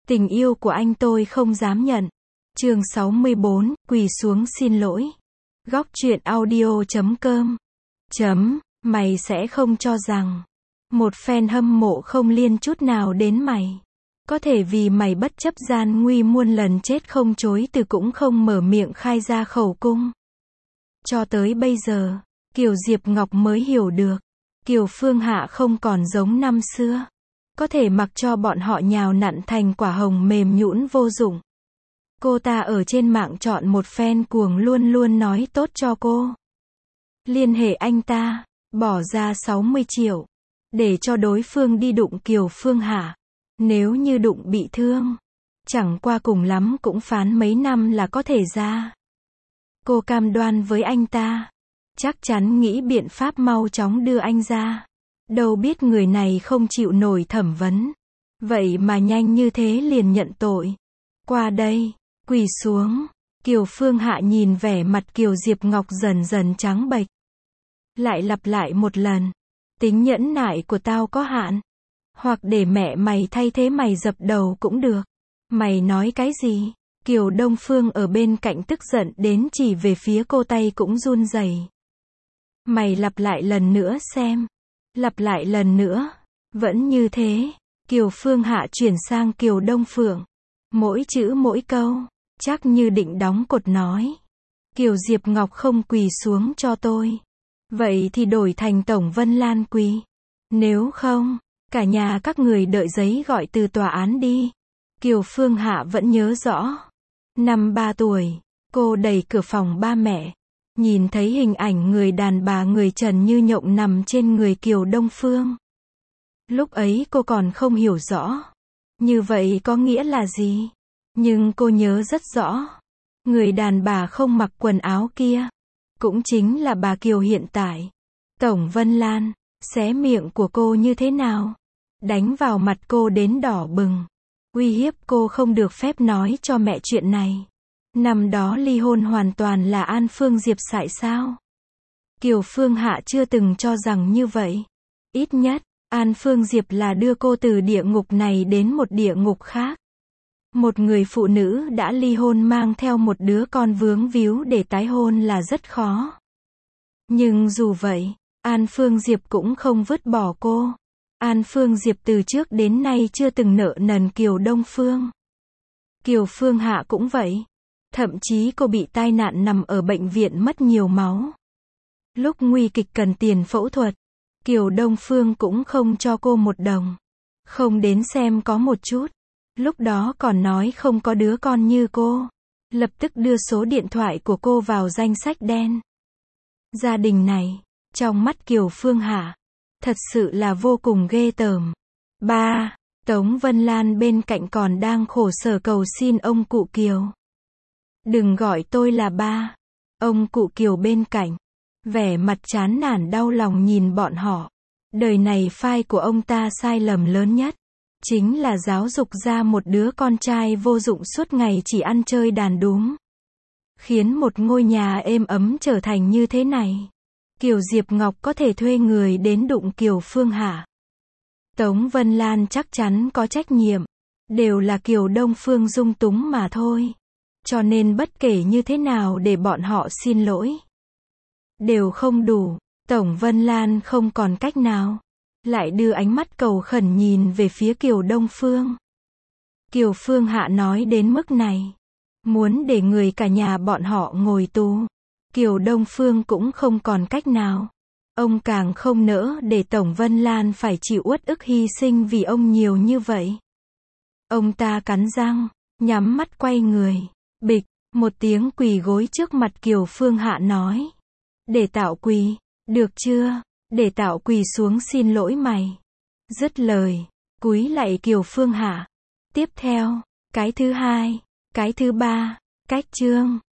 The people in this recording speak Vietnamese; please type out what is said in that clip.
Tình yêu của anh tôi không dám nhận. Chương 64, quỳ xuống xin lỗi. Góc truyện audio.com. Mày sẽ không cho rằng một fan hâm mộ không liên chút nào đến mày. Có thể vì mày bất chấp gian nguy muôn lần chết không chối từ cũng không mở miệng khai ra khẩu cung. Cho tới bây giờ, Kiều Diệp Ngọc mới hiểu được. Kiều Phương Hạ không còn giống năm xưa. Có thể mặc cho bọn họ nhào nặn thành quả hồng mềm nhũn vô dụng. Cô ta ở trên mạng chọn một fan cuồng luôn luôn nói tốt cho cô. Liên hệ anh ta, bỏ ra 60 triệu. Để cho đối phương đi đụng Kiều Phương Hạ. Nếu như đụng bị thương, chẳng qua cùng lắm cũng phán mấy năm là có thể ra. Cô cam đoan với anh ta, chắc chắn nghĩ biện pháp mau chóng đưa anh ra. Đâu biết người này không chịu nổi thẩm vấn. Vậy mà nhanh như thế liền nhận tội. Qua đây, quỳ xuống. Kiều Phương Hạ nhìn vẻ mặt Kiều Diệp Ngọc dần dần trắng bệch. Lại lặp lại một lần. Tính nhẫn nại của tao có hạn. Hoặc để mẹ mày thay thế mày dập đầu cũng được. Mày nói cái gì? Kiều Đông Phương ở bên cạnh tức giận đến chỉ về phía cô tay cũng run rẩy. Mày lặp lại lần nữa xem. Lặp lại lần nữa. Vẫn như thế. Kiều Phương Hạ chuyển sang Kiều Đông Phượng. Mỗi chữ mỗi câu, chắc như định đóng cột nói. Kiều Diệp Ngọc không quỳ xuống cho tôi. Vậy thì đổi thành Tổng Vân Lan quỳ. Nếu không, cả nhà các người đợi giấy gọi từ tòa án đi. Kiều Phương Hạ vẫn nhớ rõ. Năm 3 tuổi, cô đẩy cửa phòng ba mẹ. Nhìn thấy hình ảnh người đàn bà người trần như nhộng nằm trên người Kiều Đông Phương. Lúc ấy cô còn không hiểu rõ. Như vậy có nghĩa là gì? Nhưng cô nhớ rất rõ. Người đàn bà không mặc quần áo kia. Cũng chính là bà Kiều hiện tại. Tổng Vân Lan, xé miệng của cô như thế nào? Đánh vào mặt cô đến đỏ bừng. Uy hiếp cô không được phép nói cho mẹ chuyện này. Năm đó ly hôn hoàn toàn là An Phương Diệp xại sao? Kiều Phương Hạ chưa từng cho rằng như vậy. Ít nhất, An Phương Diệp là đưa cô từ địa ngục này đến một địa ngục khác. Một người phụ nữ đã ly hôn mang theo một đứa con vướng víu để tái hôn là rất khó. Nhưng dù vậy, An Phương Diệp cũng không vứt bỏ cô. An Phương Diệp từ trước đến nay chưa từng nợ nần Kiều Đông Phương. Kiều Phương Hạ cũng vậy. Thậm chí cô bị tai nạn nằm ở bệnh viện mất nhiều máu. Lúc nguy kịch cần tiền phẫu thuật, Kiều Đông Phương cũng không cho cô một đồng. Không đến xem có một chút. Lúc đó còn nói không có đứa con như cô. Lập tức đưa số điện thoại của cô vào danh sách đen. Gia đình này, trong mắt Kiều Phương Hạ, thật sự là vô cùng ghê tởm. Ba, Tống Vân Lan bên cạnh còn đang khổ sở cầu xin ông cụ Kiều. Đừng gọi tôi là ba. Ông cụ Kiều bên cạnh, vẻ mặt chán nản đau lòng nhìn bọn họ. Đời này phai của ông ta sai lầm lớn nhất. Chính là giáo dục ra một đứa con trai vô dụng suốt ngày chỉ ăn chơi đàn đúm. Khiến một ngôi nhà êm ấm trở thành như thế này. Kiều Diệp Ngọc có thể thuê người đến đụng Kiều Phương Hạ. Tống Vân Lan chắc chắn có trách nhiệm. Đều là Kiều Đông Phương dung túng mà thôi. Cho nên bất kể như thế nào để bọn họ xin lỗi. Đều không đủ. Tổng Vân Lan không còn cách nào. Lại đưa ánh mắt cầu khẩn nhìn về phía Kiều Đông Phương. Kiều Phương Hạ nói đến mức này. Muốn để người cả nhà bọn họ ngồi tù. Kiều Đông Phương cũng không còn cách nào. Ông càng không nỡ để Tổng Vân Lan phải chịu uất ức hy sinh vì ông nhiều như vậy. Ông ta cắn răng, nhắm mắt quay người. Bịch, một tiếng quỳ gối trước mặt Kiều Phương Hạ nói. Để tạo quỳ, được chưa? Để tạo quỳ xuống xin lỗi mày. Dứt lời, cúi lạy Kiều Phương Hạ. Tiếp theo, cái thứ hai, cái thứ ba, cách chương.